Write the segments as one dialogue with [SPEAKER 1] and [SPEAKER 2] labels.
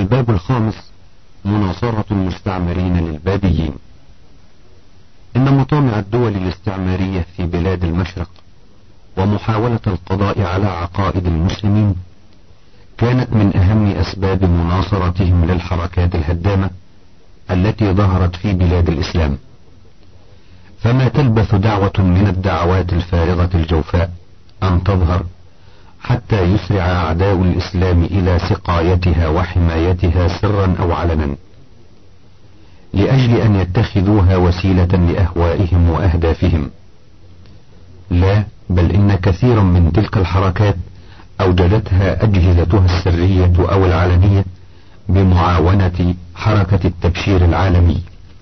[SPEAKER 1] الباب الخامس: مناصرة المستعمرين للبابيين. إن مطامع الدول الاستعمارية في بلاد المشرق ومحاولة القضاء على عقائد المسلمين كانت من أهم أسباب مناصرتهم للحركات الهدامة التي ظهرت في بلاد الإسلام. فما تلبث دعوة من الدعوات الفارغة الجوفاء أن تظهر حتى يسرع أعداء الإسلام إلى سقايتها وحمايتها سرا أو علنا، لأجل أن يتخذوها وسيلة لأهوائهم وأهدافهم. لا، بل إن كثيرا من تلك الحركات أوجدتها أجهزتها السرية أو العلنية بمعاونة حركة التبشير العالمي.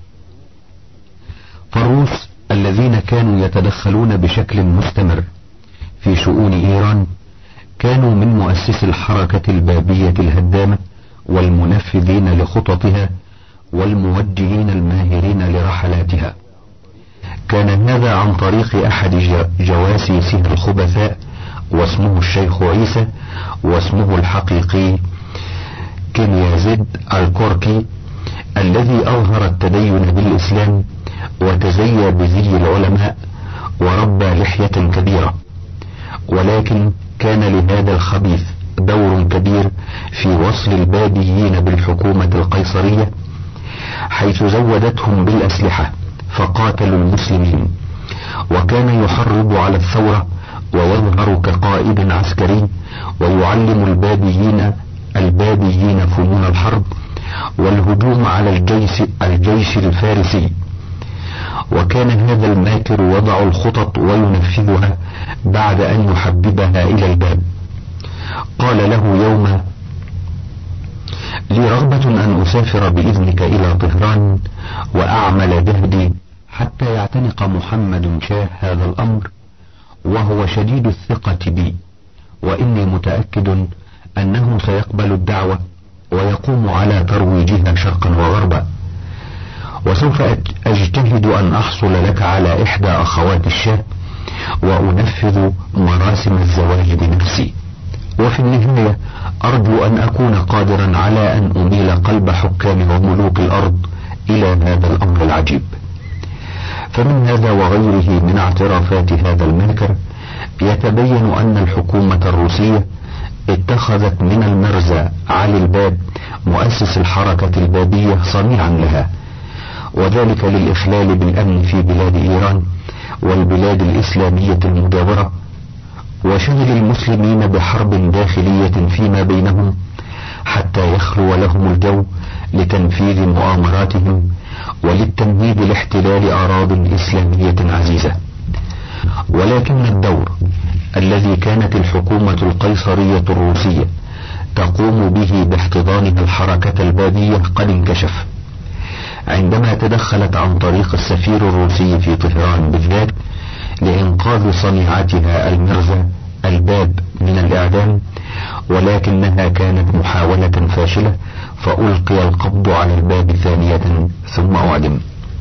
[SPEAKER 1] فالروس الذين كانوا يتدخلون بشكل مستمر في شؤون إيران كانوا من مؤسسي الحركة البابية الهدامة والمنفذين لخططها والموجهين الماهرين لرحلاتها. كان هذا عن طريق أحد جواسيسها الخبثاء، واسمه الشيخ عيسى، واسمه الحقيقي كنيازيد الكوركي، الذي أظهر التدين بالإسلام وتزيى بزي العلماء وربى لحية كبيرة. ولكن كان لهذا الخبيث دور كبير في وصل البابيين بالحكومة القيصرية، حيث زودتهم بالأسلحة فقاتلوا المسلمين، وكان يحرض على الثورة ويظهر كقائد عسكري ويعلم البابيين فنون الحرب والهجوم على الجيش الفارسي. وكان هذا الماكر يضع الخطط وينفذها بعد أن يحببها إلى الباب. قال له يوما: لي رغبة أن أسافر بإذنك إلى طهران وأعمل جهدي حتى يعتنق محمد شاه هذا الأمر، وهو شديد الثقة بي، وإني متأكد أنه سيقبل الدعوة ويقوم على ترويجها شرقا وغربا، وسوف أجتهد أن أحصل لك على إحدى أخوات الشاه وأنفذ مراسم الزواج بنفسي، وفي النهاية أرجو أن أكون قادرا على أن أميل قلب حكام وملوك الأرض إلى هذا الأمر العجيب. فمن هذا وغيره من اعترافات هذا الماكر يتبين أن الحكومة الروسية اتخذت من المرزا علي الباب مؤسس الحركة البابية صنيعا لها، وذلك للإخلال بالأمن في بلاد إيران والبلاد الإسلامية المجاورة، وشغل المسلمين بحرب داخلية فيما بينهم حتى يخلو لهم الجو لتنفيذ مؤامراتهم وللتمهيد لاحتلال أراضٍ إسلامية عزيزة. ولكن الدور الذي كانت الحكومة القيصرية الروسية تقوم به باحتضانها الحركة البابية قد انكشف عندما تدخلت عن طريق السفير الروسي في طهران بالذات لإنقاذ صنيعتها المرزا الباب من الإعدام، ولكنها كانت محاولة فاشلة، فألقي القبض على الباب ثانية ثم أعدم.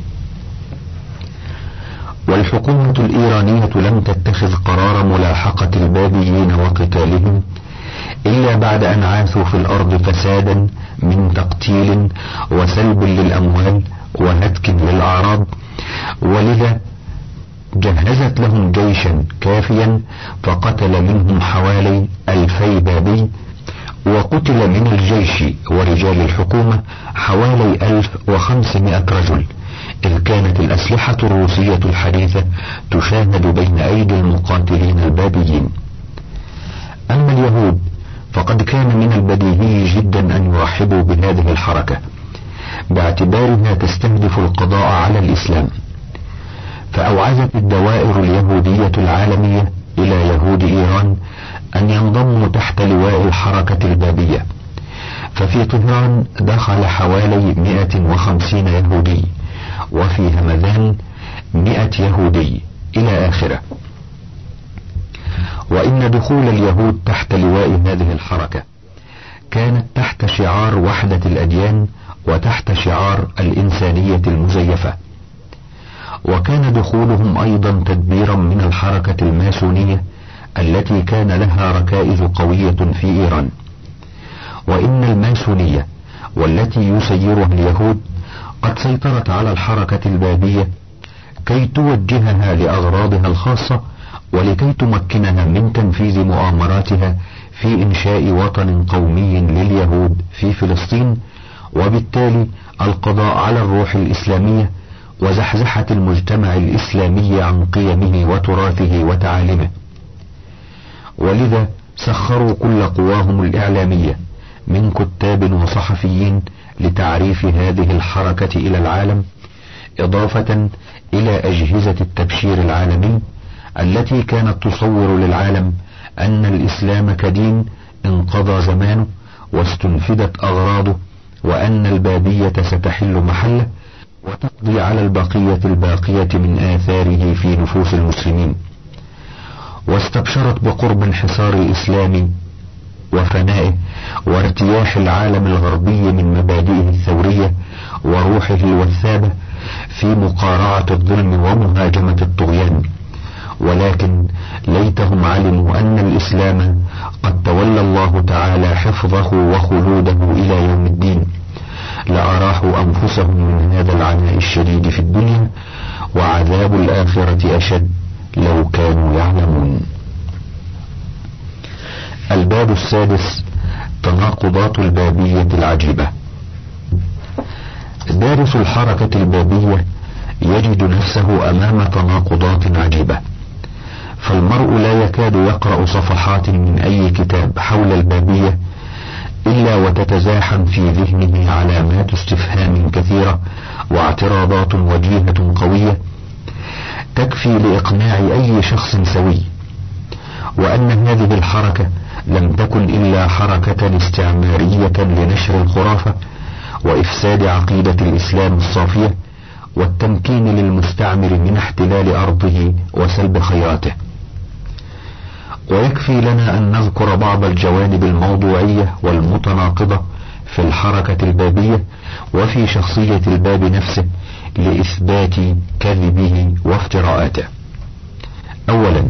[SPEAKER 1] والحكومة الإيرانية لم تتخذ قرار ملاحقة البابيين وقتالهم إلا بعد أن عاثوا في الأرض فسادا من تقتيل وسلب للأموال وهتك للأعراض، ولذا جهزت لهم جيشا كافيا فقتل منهم حوالي 2000 بابي، وقتل من الجيش ورجال الحكومة حوالي 1500 رجل، إذ كانت الأسلحة الروسية الحديثة تشاهد بين أيدي المقاتلين البابيين. أما اليهود فقد كان من البديهي جدا أن يرحبوا بهذه الحركة باعتبارها تستهدف القضاء على الإسلام، فأوعزت الدوائر اليهودية العالمية إلى يهود إيران أن ينضموا تحت لواء الحركة البابية. ففي طهران دخل حوالي 150 يهودي، وفي همدان 100 يهودي إلى آخره. وإن دخول اليهود تحت لواء هذه الحركة كانت تحت شعار وحدة الأديان وتحت شعار الإنسانية المزيفة. وكان دخولهم أيضا تدبيرا من الحركة الماسونية التي كان لها ركائز قوية في إيران. وإن الماسونية والتي يسيرها اليهود قد سيطرت على الحركة البابية كي توجهها لأغراضها الخاصة، ولكي تمكنها من تنفيذ مؤامراتها في إنشاء وطن قومي لليهود في فلسطين، وبالتالي القضاء على الروح الإسلامية وزحزحة المجتمع الإسلامي عن قيمه وتراثه وتعاليمه. ولذا سخروا كل قواهم الإعلامية من كتاب وصحفيين لتعريف هذه الحركة إلى العالم، إضافة إلى أجهزة التبشير العالمي التي كانت تصور للعالم أن الإسلام كدين انقضى زمانه واستنفدت أغراضه، وأن البابية ستحل محله وتقضي على البقية الباقية من آثاره في نفوس المسلمين. واستبشرت بقرب انحصار الإسلام وفنائه وارتياح العالم الغربي من مبادئه الثورية وروحه الوثابة في مقارعة الظلم ومهاجمة الطغيان. ولكن ليتهم علموا أن الإسلام قد تولى الله تعالى حفظه وخلوده إلى يوم الدين، لأراحوا أنفسهم من هذا العناء الشديد في الدنيا، وعذاب الآخرة أشد لو كانوا يعلمون. الباب السادس: تناقضات البابية العجيبة. دارس الحركة البابية يجد نفسه أمام تناقضات عجيبة، فالمرء لا يكاد يقرأ صفحات من أي كتاب حول البابية إلا وتتزاحم في ذهنه علامات استفهام كثيرة واعتراضات وجيهة قوية تكفي لإقناع أي شخص سوي، وأن هذه الحركة لم تكن إلا حركة استعمارية لنشر الخرافة وإفساد عقيدة الإسلام الصافية والتمكين للمستعمر من احتلال أرضه وسلب خيراته. ويكفي لنا أن نذكر بعض الجوانب الموضوعية والمتناقضة في الحركة البابية وفي شخصية الباب نفسه لإثبات كذبه وافتراءاته. أولا،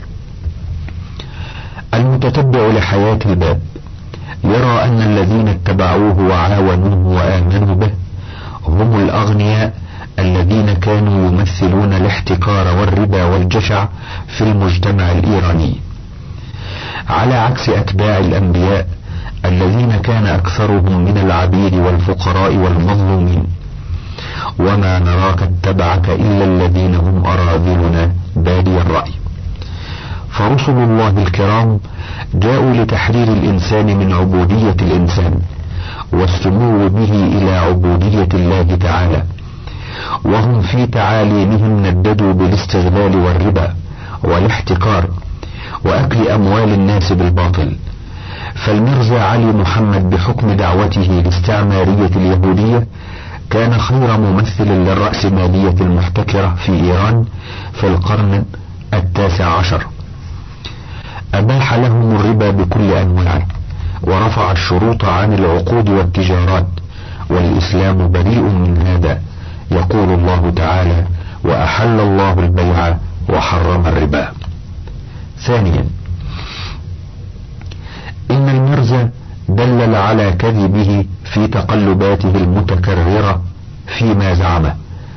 [SPEAKER 1] المتتبع لحياة الباب يرى أن الذين اتبعوه وعاونوه وآمنوا به هم الأغنياء الذين كانوا يمثلون الاحتكار والربا والجشع في المجتمع الإيراني، على عكس أتباع الأنبياء الذين كان أكثرهم من العبيد والفقراء والمظلومين. وما نراك اتبعك إلا الذين هم أراذلنا بادي الرأي. فرسل الله الكرام جاءوا لتحرير الإنسان من عبودية الإنسان والسمو به إلى عبودية الله تعالى، وهم في تعاليمهم نددوا بالاستغلال والربا والاحتكار وأكل أموال الناس بالباطل. فالمرزا علي محمد بحكم دعوته لاستعمارية اليهودية كان خير ممثل للرأسمالية المحتكرة في إيران في القرن 19. أباح لهم الربا بكل أنواعه ورفع الشروط عن العقود والتجارات، والإسلام بريء من هذا. يقول الله تعالى: وأحل الله البيع وحرم الربا. ثانيا، إن المرزا دلل على كذبه في تقلباته المتكررة فيما زعمه،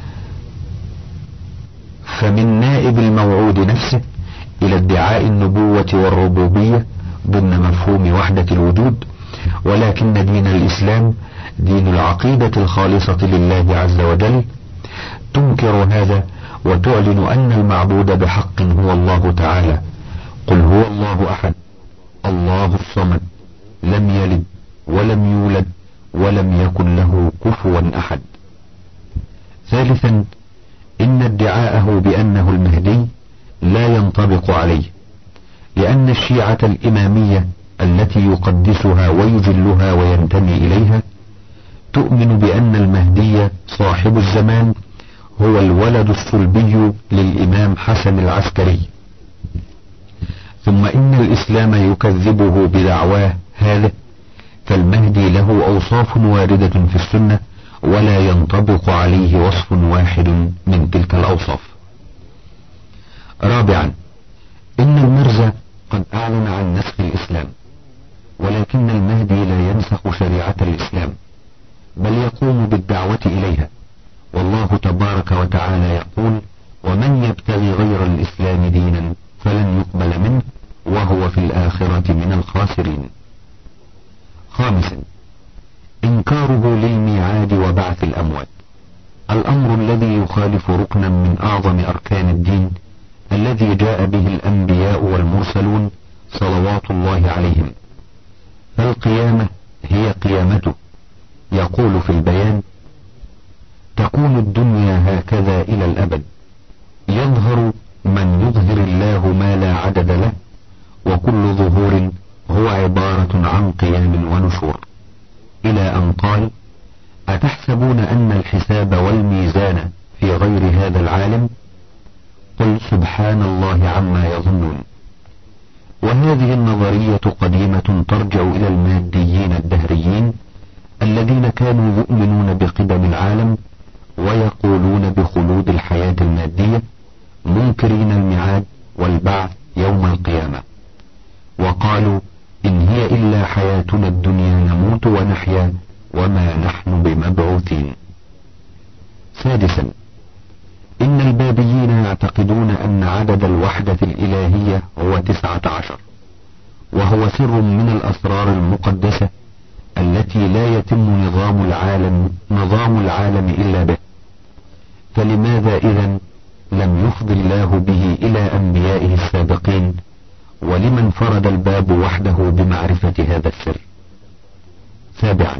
[SPEAKER 1] فمن نائب الموعود نفسه إلى ادعاء النبوة والربوبية ضمن مفهوم وحدة الوجود، ولكن دين الإسلام دين العقيدة الخالصة لله عز وجل، تنكر هذا وتعلن أن المعبود بحق هو الله تعالى. قل هو الله أحد الله الصمد لم يلد ولم يولد ولم يكن له كفوا أحد. ثالثا، إن ادعاءه بأنه المهدي لا ينطبق عليه، لأن الشيعة الإمامية التي يقدسها ويجلها وينتمي إليها تؤمن بأن المهدي صاحب الزمان هو الولد الصلبي للإمام حسن العسكري. ثم إن الإسلام يكذبه بدعواه هذا، فالمهدي له أوصاف واردة في السنة ولا ينطبق عليه وصف واحد من تلك الأوصاف. رابعا، إن المرزا قد أعلن عن نسخ الإسلام، ولكن المهدي لا ينسخ شريعة الإسلام، ويقوم بالدعوة إليها. والله تبارك وتعالى يقول: ومن يبتغي غير الإسلام دينا فلن يقبل منه وهو في الآخرة من الخاسرين. خامسا، إنكاره للميعاد وبعث الأموات، الأمر الذي يخالف ركنا من أعظم أركان الدين الذي جاء به الأنبياء والمرسلون صلوات الله عليهم. فالقيامة هي قيامته. يقول في البيان: تكون الدنيا هكذا إلى الأبد، يظهر من يظهر الله ما لا عدد له، وكل ظهور هو عبارة عن قيام ونشور. إلى أن قال: أتحسبون أن الحساب والميزان في غير هذا العالم؟ قل سبحان الله عما يظنون. وهذه النظرية قديمة ترجع إلى الماديين الدهريين الذين كانوا يؤمنون بقدم العالم ويقولون بخلود الحياة المادية، منكرين الميعاد والبعث يوم القيامة، وقالوا: إن هي إلا حياتنا الدنيا نموت ونحيا وما نحن بمبعوثين. سادسا، إن البابيين يعتقدون أن عدد الوحدة الإلهية هو 19، وهو سر من الأسرار المقدسة التي لا يتم نظام العالم إلا به. فلماذا إذن لم يفض الله به إلى أنبيائه السابقين، ولمن فرد الباب وحده بمعرفة هذا السر؟ سابعا،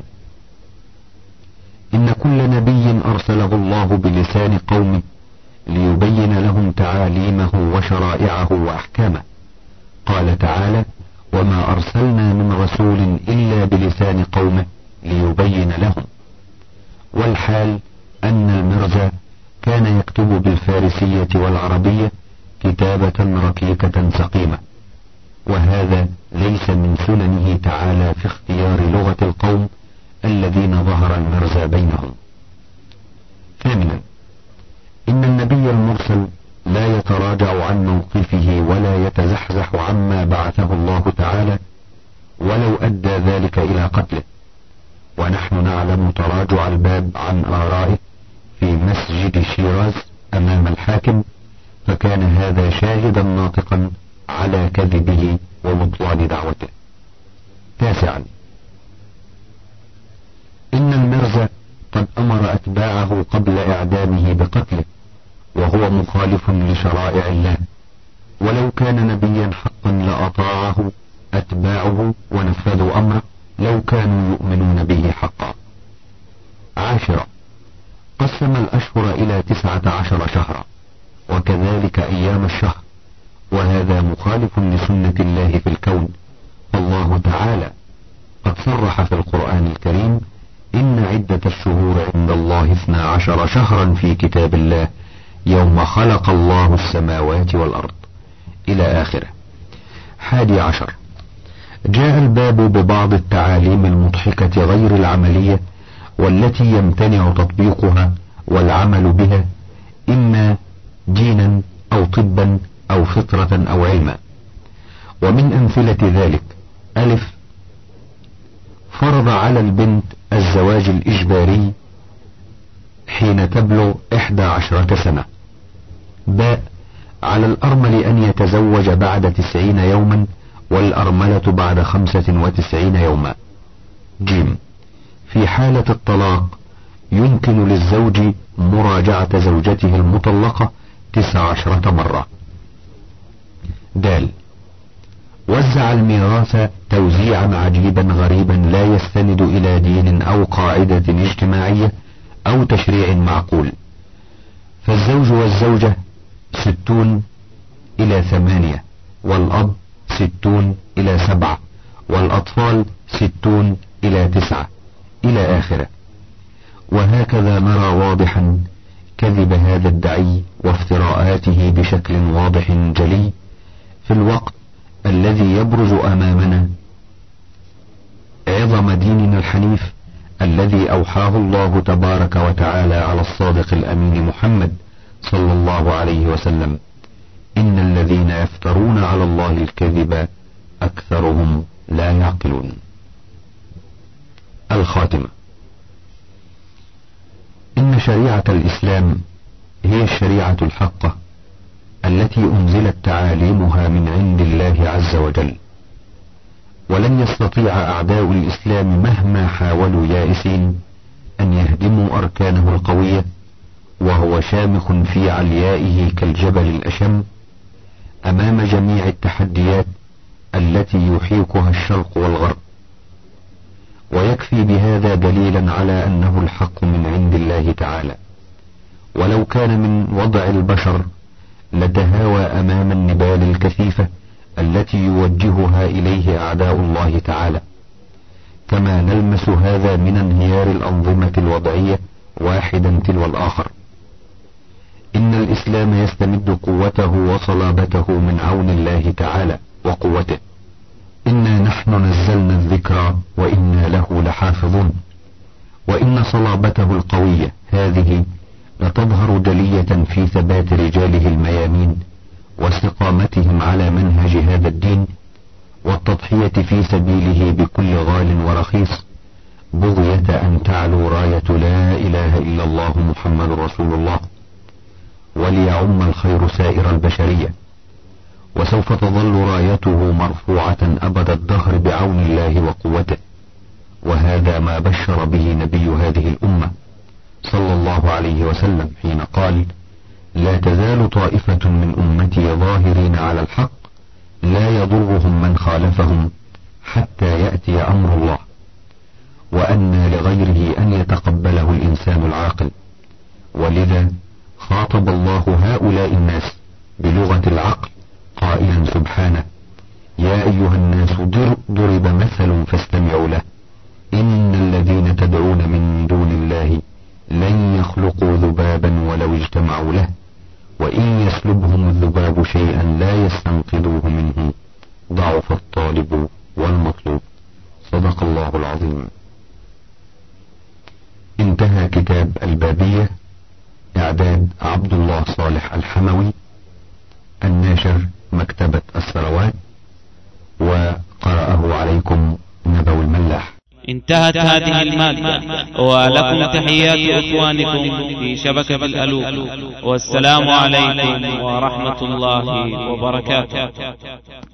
[SPEAKER 1] إن كل نبي أرسله الله بلسان قومه ليبين لهم تعاليمه وشرائعه وأحكامه. قال تعالى: وما أرسلنا من رسول إلا بلسان قومه ليبين لهم. والحال أن المرزا كان يكتب بالفارسية والعربية كتابة ركيكة سقيمة، وهذا ليس من سننه تعالى في اختيار لغة القوم الذين ظهر المرزا بينهم. ثامنا، إن النبي المرسل لا يتراجع عن موقفه ولا يتزحزح عما بعثه الله تعالى ولو أدى ذلك إلى قتله. ونحن نعلم تراجع الباب عن آرائه في مسجد شيراز أمام الحاكم، فكان هذا شاهدا ناطقا على كذبه وبطلان دعوته. تاسعا، إن المرزا قد أمر أتباعه قبل إعدامه بقتله، وهو مخالف لشرائع الله، ولو كان نبيا حقا لأطاعه أتباعه ونفذوا أمره لو كانوا يؤمنون به حقا. عاشرة، قسم الأشهر إلى 19 شهرا، وكذلك أيام الشهر، وهذا مخالف لسنة الله في الكون. الله تعالى قد صرح في القرآن الكريم: إن عدة الشهور عند الله 12 شهرا في كتاب الله يوم خلق الله السماوات والأرض، إلى آخره. 11، جاء الباب ببعض التعاليم المضحكة غير العملية والتي يمتنع تطبيقها والعمل بها، إما دينا أو طبا أو فطرة أو علما. ومن أمثلة ذلك: ألف، فرض على البنت الزواج الإجباري حين تبلغ 11 سنة. باء، على الأرمل أن يتزوج بعد 90 يوما والأرملة بعد 95 يوما. جيم، في حالة الطلاق يمكن للزوج مراجعة زوجته المطلقة 19 مرة. دال، وزع الميراث توزيعا عجيبا غريبا لا يستند إلى دين أو قاعدة اجتماعية أو تشريع معقول. فالزوج والزوجة 60 إلى 8، والأب 60 إلى 7، والأطفال 60 إلى 9، إلى آخره. وهكذا نرى واضحا كذب هذا الدعي وافتراءاته بشكل واضح جلي في الوقت الذي يبرز أمامنا عظم ديننا الحنيف الذي أوحاه الله تبارك وتعالى على الصادق الأمين محمد صلى الله عليه وسلم: إن الذين يفترون على الله الكذب أكثرهم لا يعقلون. الخاتمة. شريعة الإسلام هي الشريعة الحقة التي أنزلت تعاليمها من عند الله عز وجل، ولن يستطيع أعداء الإسلام مهما حاولوا يائسين أن يهدموا أركانه القوية، وهو شامخ في عليائه كالجبل الأشم أمام جميع التحديات التي يحيكها الشرق والغرب. ويكفي بهذا دليلا على أنه الحق من عند الله تعالى، ولو كان من وضع البشر لتهاوى أمام النبال الكثيفة التي يوجهها إليه أعداء الله تعالى، كما نلمس هذا من انهيار الأنظمة الوضعية واحدا تلو الآخر. إن الإسلام يستمد قوته وصلابته من عون الله تعالى وقوته. إنا نحن نزلنا الذكر وإنا له لحافظون. وإن صلابته القوية هذه لتظهر جلية في ثبات رجاله الميامين واستقامتهم على منهج هذا الدين، والتضحية في سبيله بكل غال ورخيص، بغية أن تعلو راية لا إله إلا الله محمد رسول الله، وليعم الخير سائر البشرية. وسوف تظل رايته مرفوعة أبد الدهر بعون الله وقوته. وهذا ما بشر به نبي هذه الأمة صلى الله عليه وسلم حين قال: لا تزال طائفة من أمتي ظاهرين على الحق لا يضرهم من خالفهم حتى يأتي أمر الله. وأن لغيره أن يتقبله الإنسان العاقل. ولذا خاطب الله هؤلاء الناس بلغة العقل قائلا سبحانه: يا أيها الناس ضرب مثل فاستمعوا له، إن الذين تدعون من دون الله لن يخلقوا ذبابا ولو اجتمعوا له، وإن يسلبهم الذباب شيئا لا يستنقذوه منه، ضعف الطالب والمطلوب. صدق الله العظيم. انتهى كتاب البابية، إعداد عبد الله صالح الحموي، الناشر مكتبة الثروات، وقرأه عليكم نبوي الملاح.
[SPEAKER 2] انتهت هذه المادة، ولكم تحيات إخوانكم في شبكة الألوف، والسلام عليكم ورحمة الله وبركاته.